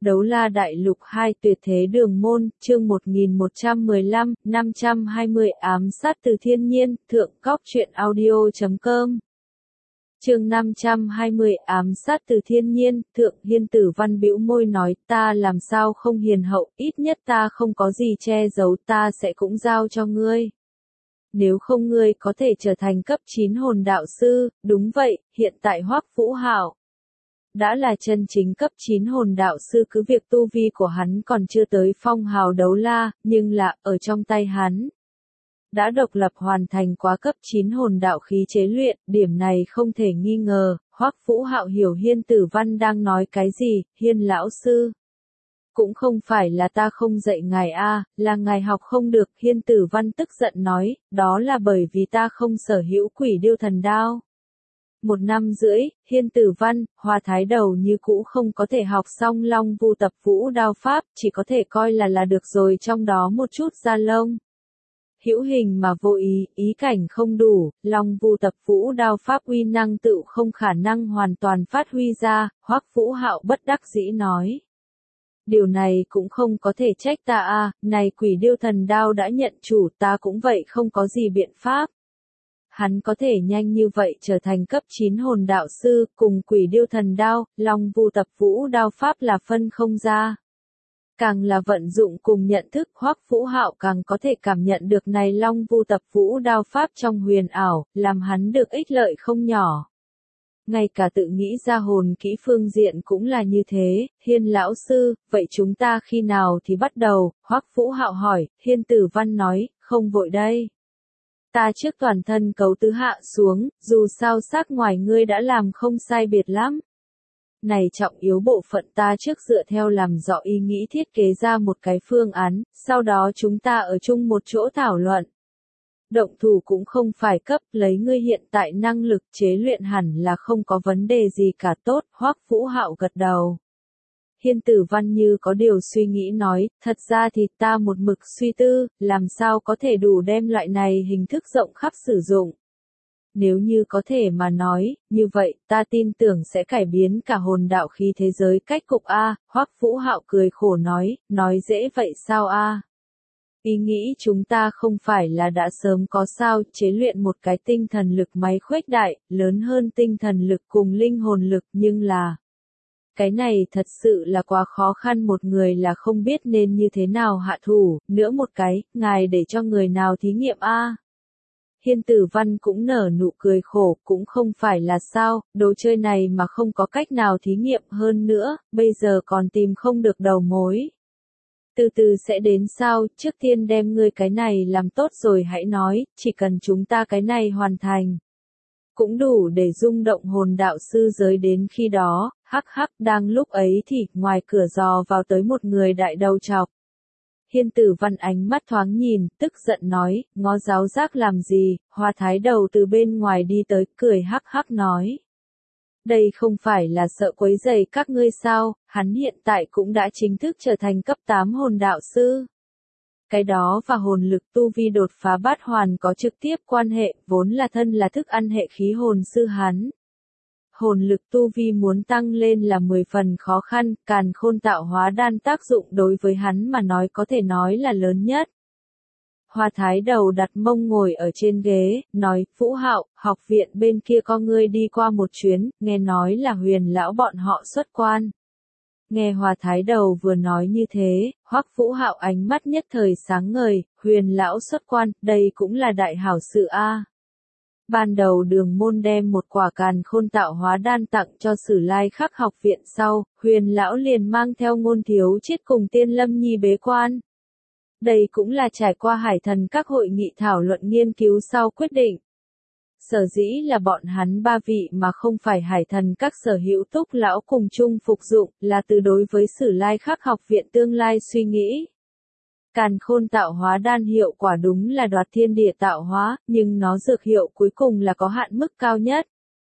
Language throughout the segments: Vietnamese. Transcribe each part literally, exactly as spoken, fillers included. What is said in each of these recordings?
Đấu La Đại Lục hai Tuyệt Thế Đường Môn, chương một nghìn một trăm mười lăm, năm trăm hai mươi Ám sát từ thiên nhiên, thượng cóc truyện audio chấm com. Chương năm trăm hai mươi Ám sát từ thiên nhiên, thượng Hiên Tử Văn bĩu môi nói, ta làm sao không hiền hậu, ít nhất ta không có gì che giấu, ta sẽ cũng giao cho ngươi. Nếu không ngươi có thể trở thành cấp chín hồn đạo sư, đúng vậy, hiện tại Hoắc Vũ Hạo đã là chân chính cấp chín hồn đạo sư, cứ việc tu vi của hắn còn chưa tới phong hào đấu la, nhưng là, ở trong tay hắn đã độc lập hoàn thành quá cấp chín hồn đạo khí chế luyện, điểm này không thể nghi ngờ. Hoắc Vũ Hạo hiểu Hiên Tử Văn đang nói cái gì. Hiên lão sư, cũng không phải là ta không dạy ngài a, là ngài học không được. Hiên Tử Văn tức giận nói, đó là bởi vì ta không sở hữu Quỷ Điêu Thần Đao. Một năm rưỡi, Hiên Tử Văn, Hoa Thái Đầu như cũ không có thể học xong Long Vu Tập Vũ Đao Pháp, chỉ có thể coi là là được rồi, trong đó một chút da lông hữu hình mà vô ý, ý cảnh không đủ, Long Vu Tập Vũ Đao Pháp uy năng tự không khả năng hoàn toàn phát huy ra. Hoắc Vũ Hạo bất đắc dĩ nói, điều này cũng không có thể trách ta a, này Quỷ Điêu Thần Đao đã nhận chủ, ta cũng vậy không có gì biện pháp. Hắn có thể nhanh như vậy trở thành cấp chín hồn đạo sư, cùng Quỷ Điêu Thần Đao, Long Vu Tập Vũ Đao Pháp là phân không ra. Càng là vận dụng cùng nhận thức, Hoắc Vũ Hạo càng có thể cảm nhận được này Long Vu Tập Vũ Đao Pháp trong huyền ảo, làm hắn được ích lợi không nhỏ. Ngay cả tự nghĩ ra hồn kỹ phương diện cũng là như thế. Hiên lão sư, vậy chúng ta khi nào thì bắt đầu? Hoắc Vũ Hạo hỏi. Hiên Tử Văn nói, không vội đây. Ta trước toàn thân cấu tứ hạ xuống, dù sao xác ngoài ngươi đã làm không sai biệt lắm. Này trọng yếu bộ phận ta trước dựa theo làm rõ ý nghĩ thiết kế ra một cái phương án, sau đó chúng ta ở chung một chỗ thảo luận. Động thủ cũng không phải cấp, lấy ngươi hiện tại năng lực chế luyện hẳn là không có vấn đề gì cả. Tốt. Hoắc Vũ Hạo gật đầu. Hiên Tử Văn như có điều suy nghĩ nói, thật ra thì ta một mực suy tư, làm sao có thể đủ đem loại này hình thức rộng khắp sử dụng. Nếu như có thể mà nói, như vậy, ta tin tưởng sẽ cải biến cả hồn đạo khí thế giới cách cục a. Hoắc Vũ Hạo cười khổ nói, nói dễ vậy sao a? Ý nghĩ chúng ta không phải là đã sớm có sao, chế luyện một cái tinh thần lực máy khuếch đại, lớn hơn tinh thần lực cùng linh hồn lực, nhưng là cái này thật sự là quá khó khăn, một người là không biết nên như thế nào hạ thủ, nữa một cái, ngài để cho người nào thí nghiệm a? Hiên Tử Văn cũng nở nụ cười khổ, cũng không phải là sao, đồ chơi này mà không có cách nào thí nghiệm, hơn nữa, bây giờ còn tìm không được đầu mối. Từ từ sẽ đến sao, trước tiên đem ngươi cái này làm tốt rồi hãy nói, chỉ cần chúng ta cái này hoàn thành. Cũng đủ để rung động hồn đạo sư giới, đến khi đó, hắc hắc. Đang lúc ấy thì, ngoài cửa dò vào tới một người đại đầu trọc. Hiên Tử Văn ánh mắt thoáng nhìn, tức giận nói, ngó giáo giác làm gì? Hoa Thái Đầu từ bên ngoài đi tới, cười hắc hắc nói. Đây không phải là sợ quấy rầy các ngươi sao, hắn hiện tại cũng đã chính thức trở thành cấp tám hồn đạo sư. Cái đó và hồn lực tu vi đột phá bát hoàn có trực tiếp quan hệ, vốn là thân là thức ăn hệ khí hồn sư hắn. Hồn lực tu vi muốn tăng lên là mười phần khó khăn, Càn Khôn Tạo Hóa Đan tác dụng đối với hắn mà nói có thể nói là lớn nhất. Hoa Thái Đầu đặt mông ngồi ở trên ghế, nói, Vũ Hạo, học viện bên kia có ngươi đi qua một chuyến, nghe nói là Huyền lão bọn họ xuất quan. Nghe Hoa Thái Đầu vừa nói như thế, Hoắc Vũ Hạo ánh mắt nhất thời sáng ngời, Huyền lão xuất quan, đây cũng là đại hảo sự a. Ban đầu Đường Môn đem một quả Càn Khôn Tạo Hóa Đan tặng cho Sử Lai Khắc học viện sau, Huyền lão liền mang theo Ngôn Thiếu Chiết cùng Tiên Lâm Nhi bế quan. Đây cũng là trải qua Hải Thần các hội nghị thảo luận nghiên cứu sau quyết định. Sở dĩ là bọn hắn ba vị mà không phải Hải Thần các sở hữu Túc lão cùng chung phục dụng, là từ đối với Sử Lai Khắc học viện tương lai suy nghĩ. Càn Khôn Tạo Hóa Đan hiệu quả đúng là đoạt thiên địa tạo hóa, nhưng nó dược hiệu cuối cùng là có hạn mức cao nhất.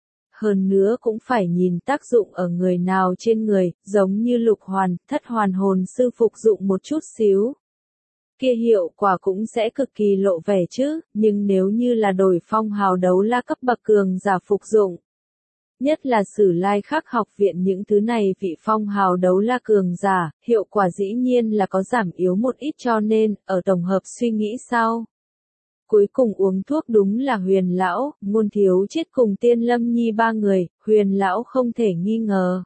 Hơn nữa cũng phải nhìn tác dụng ở người nào trên người, giống như lục hoàn, thất hoàn hồn sư phục dụng một chút xíu. Kia hiệu quả cũng sẽ cực kỳ lộ vẻ chứ, nhưng nếu như là đổi phong hào đấu la cấp bậc cường giả phục dụng, Nhất là Sử Lai Khắc học viện, những thứ này vị phong hào đấu la cường giả, hiệu quả dĩ nhiên là có giảm yếu một ít, cho nên, ở tổng hợp suy nghĩ sau. Cuối cùng uống thuốc đúng là Huyền Lão, Ngôn Thiếu Chiết cùng Tiên Lâm Nhi ba người, Huyền Lão không thể nghi ngờ.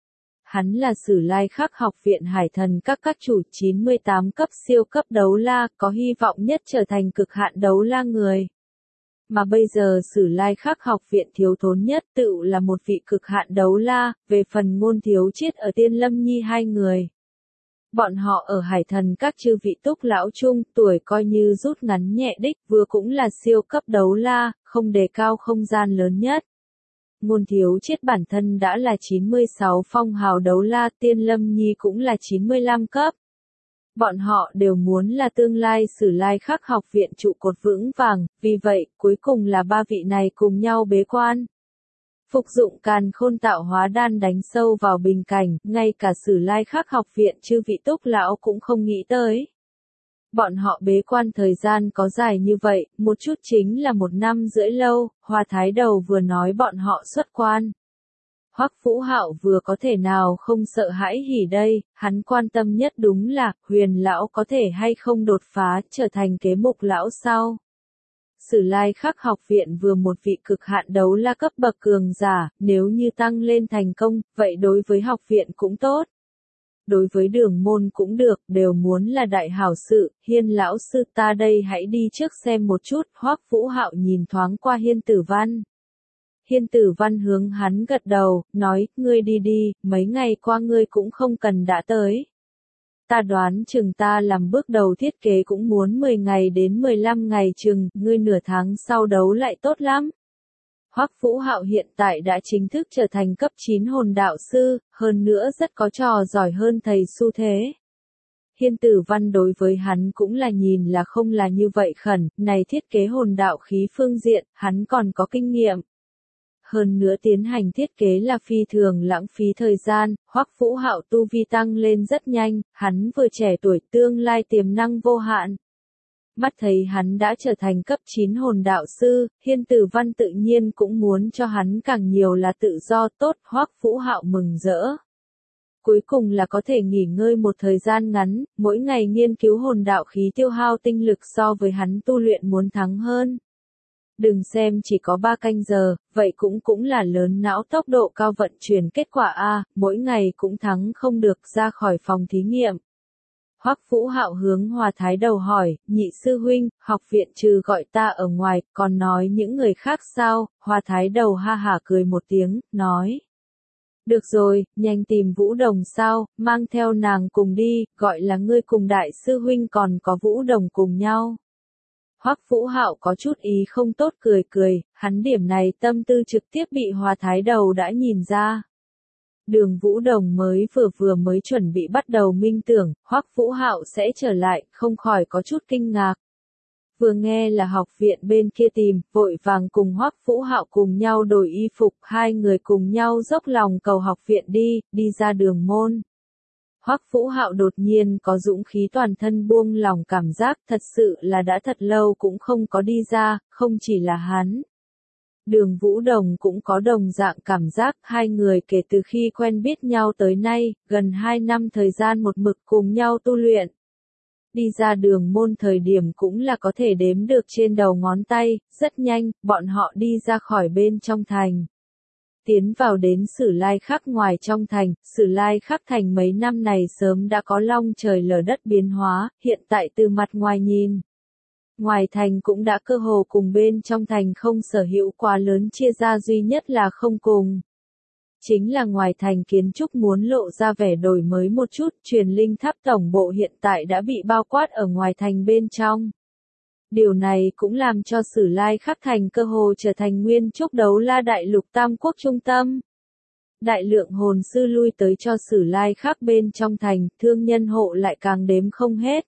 Hắn là Sử Lai Khắc học viện Hải Thần các các chủ chín mươi tám cấp siêu cấp đấu la, có hy vọng nhất trở thành cực hạn đấu la người. Mà bây giờ Sử Lai Khắc học viện thiếu thốn nhất tự là một vị cực hạn đấu la, về phần Ngôn Thiếu Chiết ở Tiên Lâm Nhi hai người. Bọn họ ở Hải Thần các chư vị túc lão chung, tuổi coi như rút ngắn nhẹ đích, vừa cũng là siêu cấp đấu la, không đề cao không gian lớn nhất. Ngôn Thiếu Chiết bản thân đã là chín mươi sáu phong hào đấu la, Tiên Lâm Nhi cũng là chín mươi lăm cấp. Bọn họ đều muốn là tương lai Sử Lai Khắc học viện trụ cột vững vàng, vì vậy, cuối cùng là ba vị này cùng nhau bế quan. Phục dụng càn khôn tạo hóa đan đánh sâu vào bình cảnh, ngay cả Sử Lai Khắc học viện chư vị túc lão cũng không nghĩ tới. Bọn họ bế quan thời gian có dài như vậy, một chút chính là một năm rưỡi lâu, Hoa Thái Đầu vừa nói bọn họ xuất quan. Hoắc Vũ Hạo vừa có thể nào không sợ hãi hỉ đây, hắn quan tâm nhất đúng là, Huyền Lão có thể hay không đột phá, trở thành kế mục lão sau. Sử Lai Khắc học viện vừa một vị cực hạn đấu la cấp bậc cường giả, nếu như tăng lên thành công, vậy đối với học viện cũng tốt. Đối với Đường môn cũng được, đều muốn là đại hảo sự, Hiên lão sư ta đây hãy đi trước xem một chút, Hoắc Vũ Hạo nhìn thoáng qua Hiên Tử Văn. Hiên Tử Văn hướng hắn gật đầu, nói, ngươi đi đi, mấy ngày qua ngươi cũng không cần đã tới. Ta đoán chừng ta làm bước đầu thiết kế cũng muốn mười ngày đến mười lăm ngày chừng, ngươi nửa tháng sau đấu lại tốt lắm. Hoắc Vũ Hạo hiện tại đã chính thức trở thành cấp chín hồn đạo sư, hơn nữa rất có trò giỏi hơn thầy xu thế. Hiên Tử Văn đối với hắn cũng là nhìn là không là như vậy khẩn, này thiết kế hồn đạo khí phương diện, hắn còn có kinh nghiệm. Hơn nữa tiến hành thiết kế là phi thường lãng phí thời gian, Hoắc Vũ Hạo tu vi tăng lên rất nhanh, hắn vừa trẻ tuổi tương lai tiềm năng vô hạn. Mắt thấy hắn đã trở thành cấp chín hồn đạo sư, Hiên Tử Văn tự nhiên cũng muốn cho hắn càng nhiều là tự do tốt, Hoắc Vũ Hạo mừng rỡ. Cuối cùng là có thể nghỉ ngơi một thời gian ngắn, mỗi ngày nghiên cứu hồn đạo khí tiêu hao tinh lực so với hắn tu luyện muốn thắng hơn. Đừng xem chỉ có ba canh giờ, vậy cũng cũng là lớn não tốc độ cao vận chuyển kết quả A, mỗi ngày cũng thắng không được ra khỏi phòng thí nghiệm. Hoắc Vũ Hạo hướng Hoa Thái Đầu hỏi, nhị sư huynh, học viện trừ gọi ta ở ngoài, còn nói những người khác sao? Hoa Thái Đầu ha hả cười một tiếng, nói. Được rồi, nhanh tìm Vũ Đồng sao, mang theo nàng cùng đi, gọi là ngươi cùng đại sư huynh còn có Vũ Đồng cùng nhau. Hoắc Vũ Hạo có chút ý không tốt cười cười, hắn điểm này tâm tư trực tiếp bị Hoa Thái Đầu đã nhìn ra. Đường Vũ Đồng mới vừa vừa mới chuẩn bị bắt đầu minh tưởng, Hoắc Vũ Hạo sẽ trở lại, không khỏi có chút kinh ngạc. Vừa nghe là học viện bên kia tìm, vội vàng cùng Hoắc Vũ Hạo cùng nhau đổi y phục, hai người cùng nhau dốc lòng cầu học viện đi, đi ra đường môn. Hoắc Vũ Hạo đột nhiên có dũng khí toàn thân buông lòng cảm giác, thật sự là đã thật lâu cũng không có đi ra, không chỉ là hắn. Đường Vũ Đồng cũng có đồng dạng cảm giác, hai người kể từ khi quen biết nhau tới nay, gần hai năm thời gian một mực cùng nhau tu luyện. Đi ra đường môn thời điểm cũng là có thể đếm được trên đầu ngón tay, rất nhanh, bọn họ đi ra khỏi bên trong thành. Tiến vào đến Sử Lai Khắc ngoài trong thành, Sử Lai Khắc thành mấy năm này sớm đã có long trời lở đất biến hóa, hiện tại từ mặt ngoài nhìn. Ngoài thành cũng đã cơ hồ cùng bên trong thành không sở hữu quá lớn chia ra, duy nhất là không cùng. Chính là ngoài thành kiến trúc muốn lộ ra vẻ đổi mới một chút, truyền linh tháp tổng bộ hiện tại đã bị bao quát ở ngoài thành bên trong. Điều này cũng làm cho Sử Lai Khắc thành cơ hồ trở thành nguyên trúc đấu la đại lục tam quốc trung tâm. Đại lượng hồn sư lui tới cho Sử Lai Khắc bên trong thành, thương nhân hộ lại càng đếm không hết.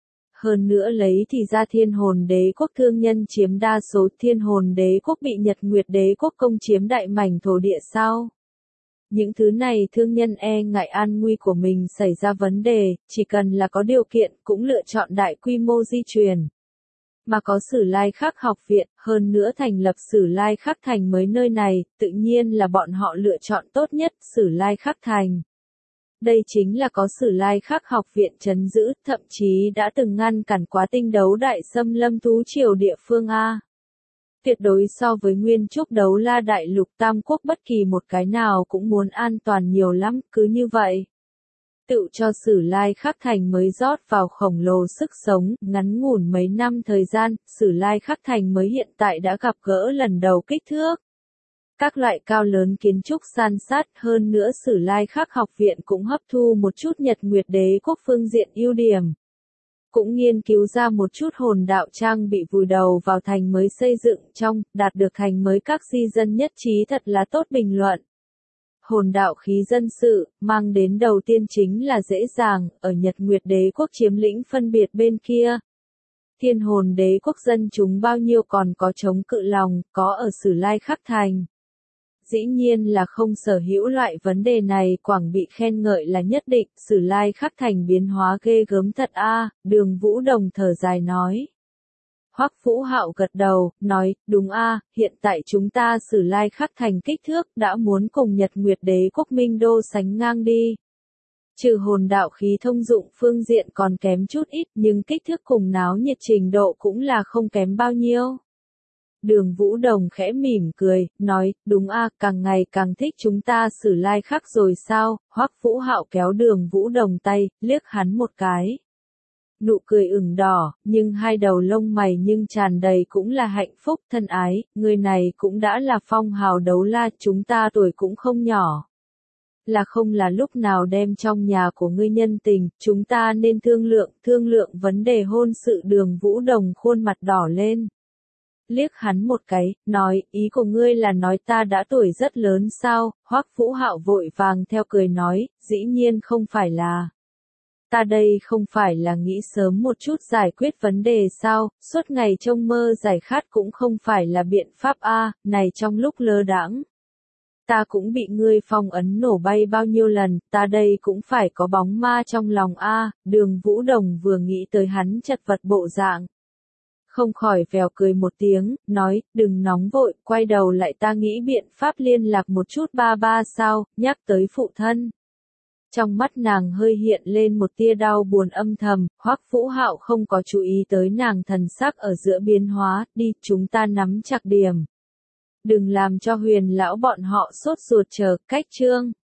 Hơn nữa lấy thì ra Thiên Hồn Đế quốc thương nhân chiếm đa số, Thiên Hồn Đế quốc bị Nhật Nguyệt Đế quốc công chiếm đại mảnh thổ địa sao. Những thứ này thương nhân e ngại an nguy của mình xảy ra vấn đề, chỉ cần là có điều kiện cũng lựa chọn đại quy mô di chuyển. Mà có Sử Lai Khắc học viện, hơn nữa thành lập Sử Lai Khắc thành mới nơi này, tự nhiên là bọn họ lựa chọn tốt nhất, Sử Lai Khắc thành. Đây chính là có Sử Lai Khắc học viện trấn giữ, thậm chí đã từng ngăn cản quá tinh đấu đại xâm lâm thú triều địa phương A. Tuyệt đối so với nguyên trúc đấu la đại lục tam quốc bất kỳ một cái nào cũng muốn an toàn nhiều lắm, cứ như vậy. Tự cho Sử Lai Khắc thành mới rót vào khổng lồ sức sống, ngắn ngủn mấy năm thời gian, Sử Lai Khắc thành mới hiện tại đã gặp gỡ lần đầu kích thước. Các loại cao lớn kiến trúc san sát, hơn nữa Sử Lai Khắc học viện cũng hấp thu một chút Nhật Nguyệt Đế quốc phương diện ưu điểm. Cũng nghiên cứu ra một chút hồn đạo trang bị vùi đầu vào thành mới xây dựng trong, đạt được thành mới các di dân nhất trí thật là tốt bình luận. Hồn đạo khí dân sự, mang đến đầu tiên chính là dễ dàng, ở Nhật Nguyệt Đế quốc chiếm lĩnh phân biệt bên kia. Thiên hồn đế quốc dân chúng bao nhiêu còn có chống cự lòng, có ở Sử Lai Khắc thành. Dĩ nhiên là không sở hữu loại vấn đề này, Quảng bị khen ngợi là nhất định, Sử Lai Khắc thành biến hóa ghê gớm thật a. Đường Vũ Đồng thở dài nói. Hoắc Vũ Hạo gật đầu, nói, đúng a, hiện tại chúng ta Sử Lai Khắc thành kích thước đã muốn cùng Nhật Nguyệt Đế quốc Minh Đô sánh ngang đi. Trừ hồn đạo khí thông dụng phương diện còn kém chút ít, nhưng kích thước cùng náo nhiệt trình độ cũng là không kém bao nhiêu. Đường Vũ Đồng khẽ mỉm cười, nói, đúng a, càng ngày càng thích chúng ta Sử Lai Khắc rồi sao? Hoắc Vũ Hạo kéo Đường Vũ Đồng tay, liếc hắn một cái. Nụ cười ửng đỏ, nhưng hai đầu lông mày nhưng tràn đầy cũng là hạnh phúc, thân ái, người này cũng đã là phong hào đấu la, chúng ta tuổi cũng không nhỏ. Là không là lúc nào đem trong nhà của ngươi nhân tình, chúng ta nên thương lượng, thương lượng vấn đề hôn sự. Đường Vũ Đồng khuôn mặt đỏ lên. Liếc hắn một cái, nói, ý của ngươi là nói ta đã tuổi rất lớn sao? Hoắc Vũ Hạo vội vàng theo cười nói, dĩ nhiên không phải là. Ta đây không phải là nghĩ sớm một chút giải quyết vấn đề sao, suốt ngày trông mơ giải khát cũng không phải là biện pháp a, này trong lúc lơ đãng. Ta cũng bị ngươi phong ấn nổ bay bao nhiêu lần, ta đây cũng phải có bóng ma trong lòng a. Đường Vũ Đồng vừa nghĩ tới hắn chật vật bộ dạng. Không khỏi vèo cười một tiếng, nói, đừng nóng vội, quay đầu lại ta nghĩ biện pháp liên lạc một chút ba ba sao, nhắc tới phụ thân. Trong mắt nàng hơi hiện lên một tia đau buồn âm thầm, Hoắc Vũ Hạo không có chú ý tới nàng thần sắc ở giữa biến hóa, đi, chúng ta nắm chặt điểm. Đừng làm cho Huyền lão bọn họ sốt ruột chờ, cách chương.